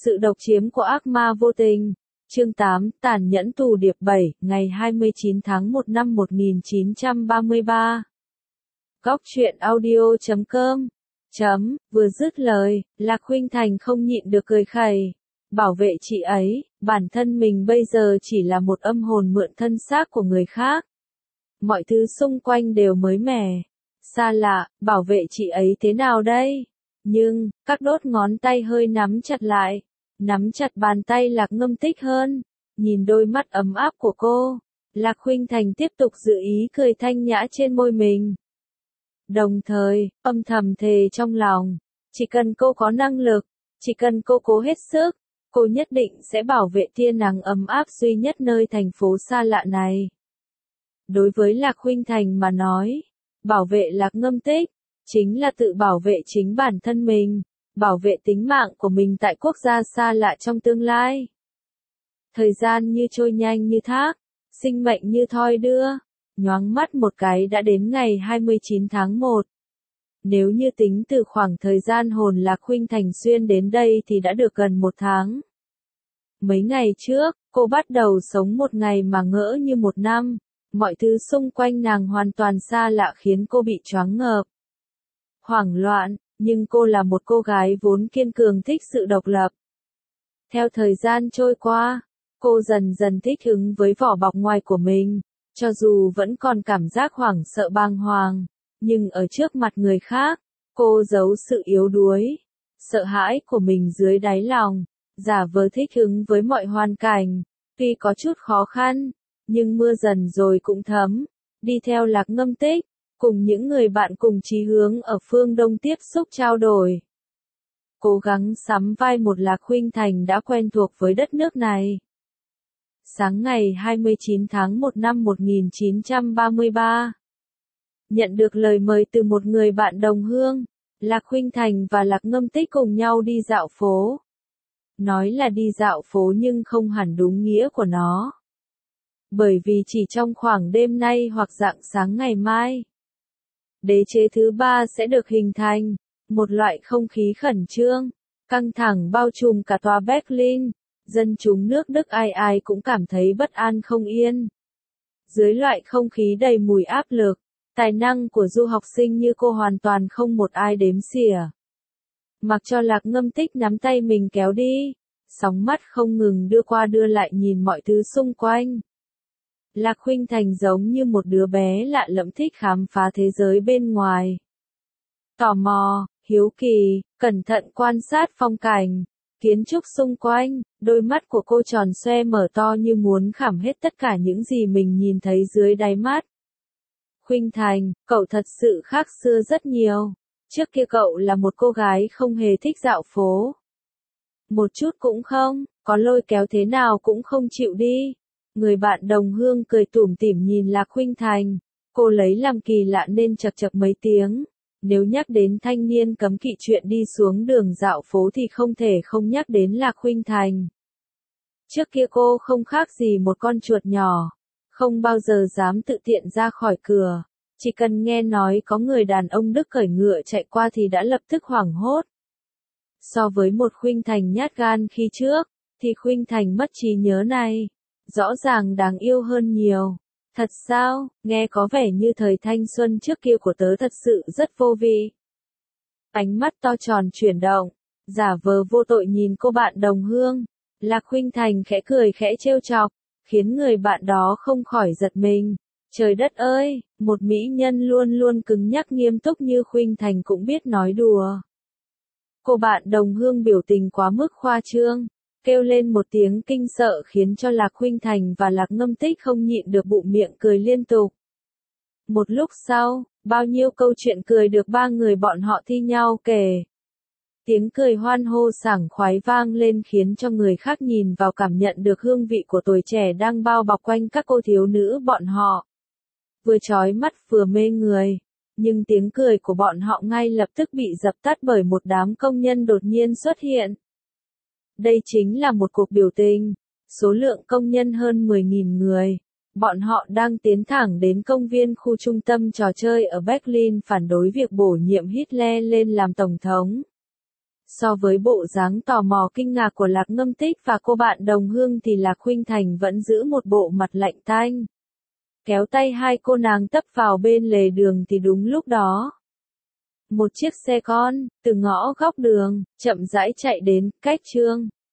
Sự độc chiếm của ác ma vô tình. Chương 8, Tàn nhẫn tù điệp 7, ngày 29 tháng 1 năm 1933. Góc truyện audio.com. Vừa dứt lời, Lạc Khuynh Thành không nhịn được cười khẩy. Bảo vệ chị ấy, bản thân mình bây giờ chỉ là một âm hồn mượn thân xác của người khác. Mọi thứ xung quanh đều mới mẻ, xa lạ, bảo vệ chị ấy thế nào đây? Nhưng, các đốt ngón tay hơi nắm chặt lại. Nắm chặt bàn tay Lạc Ngâm Tích hơn. Nhìn đôi mắt ấm áp của cô, Lạc Khuynh Thành tiếp tục giữ ý cười thanh nhã trên môi mình. Đồng thời, âm thầm thề trong lòng, chỉ cần cô có năng lực, chỉ cần cô cố hết sức, cô nhất định sẽ bảo vệ tia nắng ấm áp duy nhất nơi thành phố xa lạ này. Đối với Lạc Khuynh Thành mà nói, bảo vệ Lạc Ngâm Tích, chính là tự bảo vệ chính bản thân mình, bảo vệ tính mạng của mình tại quốc gia xa lạ trong tương lai. Thời gian như trôi nhanh như thác, sinh mệnh như thoi đưa, nhoáng mắt một cái đã đến ngày 29 tháng 1. Nếu như tính từ khoảng thời gian hồn Lạc Khuynh Thành xuyên đến đây thì đã được gần 1 tháng. Mấy ngày trước, cô bắt đầu sống một ngày mà ngỡ như 1 năm, mọi thứ xung quanh nàng hoàn toàn xa lạ khiến cô bị choáng ngợp. Hoảng loạn, nhưng cô là một cô gái vốn kiên cường thích sự độc lập. Theo thời gian trôi qua, cô dần dần thích ứng với vỏ bọc ngoài của mình, cho dù vẫn còn cảm giác hoảng sợ bàng hoàng, nhưng ở trước mặt người khác, cô giấu sự yếu đuối, sợ hãi của mình dưới đáy lòng, giả vờ thích ứng với mọi hoàn cảnh, tuy có chút khó khăn, nhưng mưa dần rồi cũng thấm, đi theo Lạc Ngâm Tích, cùng những người bạn cùng chí hướng ở phương Đông tiếp xúc trao đổi. Cố gắng sắm vai một Lạc Khuynh Thành đã quen thuộc với đất nước này. Sáng ngày 29 tháng 1 năm 1933, nhận được lời mời từ một người bạn đồng hương, Lạc Khuynh Thành và Lạc Ngâm Tích cùng nhau đi dạo phố. Nói là đi dạo phố nhưng không hẳn đúng nghĩa của nó. Bởi vì chỉ trong khoảng đêm nay hoặc rạng sáng ngày mai, đế chế thứ 3 sẽ được hình thành, một loại không khí khẩn trương, căng thẳng bao trùm cả tòa Berlin, dân chúng nước Đức ai ai cũng cảm thấy bất an không yên. Dưới loại không khí đầy mùi áp lực, tài năng của du học sinh như cô hoàn toàn không một ai đếm xỉa. Mặc cho Lạc Ngâm Tích nắm tay mình kéo đi, sóng mắt không ngừng đưa qua đưa lại nhìn mọi thứ xung quanh. Lạc Khuynh Thành giống như một đứa bé lạ lẫm thích khám phá thế giới bên ngoài. Tò mò, hiếu kỳ, cẩn thận quan sát phong cảnh, kiến trúc xung quanh, đôi mắt của cô tròn xoe mở to như muốn khảm hết tất cả những gì mình nhìn thấy dưới đáy mắt. Khuynh Thành, cậu thật sự khác xưa rất nhiều. Trước kia cậu là một cô gái không hề thích dạo phố. Một chút cũng không, có lôi kéo thế nào cũng không chịu đi. Người bạn đồng hương cười tủm tỉm nhìn Lạc Khuynh Thành, cô lấy làm kỳ lạ nên chậc chậc mấy tiếng. Nếu nhắc đến thanh niên cấm kỵ chuyện đi xuống đường dạo phố thì không thể không nhắc đến Lạc Khuynh Thành. Trước kia cô không khác gì một con chuột nhỏ, không bao giờ dám tự tiện ra khỏi cửa, chỉ cần nghe nói có người đàn ông Đức cởi ngựa chạy qua thì đã lập tức hoảng hốt. So với một Khuynh Thành nhát gan khi trước, thì Khuynh Thành mất trí nhớ này, rõ ràng đáng yêu hơn nhiều. Thật sao, nghe có vẻ như thời thanh xuân trước kia của tớ thật sự rất vô vị. Ánh mắt to tròn chuyển động, giả vờ vô tội nhìn cô bạn đồng hương. Lạc Khuynh Thành khẽ cười khẽ trêu chọc, khiến người bạn đó không khỏi giật mình. Trời đất ơi, một mỹ nhân luôn luôn cứng nhắc nghiêm túc như Khuynh Thành cũng biết nói đùa. Cô bạn đồng hương biểu tình quá mức khoa trương, kêu lên một tiếng kinh sợ khiến cho Lạc Khuynh Thành và Lạc Ngâm Tích không nhịn được bụng miệng cười liên tục. Một lúc sau, bao nhiêu câu chuyện cười được 3 người bọn họ thi nhau kể. Tiếng cười hoan hô sảng khoái vang lên khiến cho người khác nhìn vào cảm nhận được hương vị của tuổi trẻ đang bao bọc quanh các cô thiếu nữ bọn họ. Vừa chói mắt vừa mê người, nhưng tiếng cười của bọn họ ngay lập tức bị dập tắt bởi một đám công nhân đột nhiên xuất hiện. Đây chính là một cuộc biểu tình, số lượng công nhân hơn 10.000 người. Bọn họ đang tiến thẳng đến công viên khu trung tâm trò chơi ở Berlin phản đối việc bổ nhiệm Hitler lên làm tổng thống. So với bộ dáng tò mò kinh ngạc của Lạc Ngâm Tích và cô bạn đồng hương thì Lạc Khuynh Thành vẫn giữ một bộ mặt lạnh tanh. Kéo tay hai cô nàng tấp vào bên lề đường thì đúng lúc đó. Một chiếc xe con, từ ngõ góc đường, chậm rãi chạy đến, cách Trương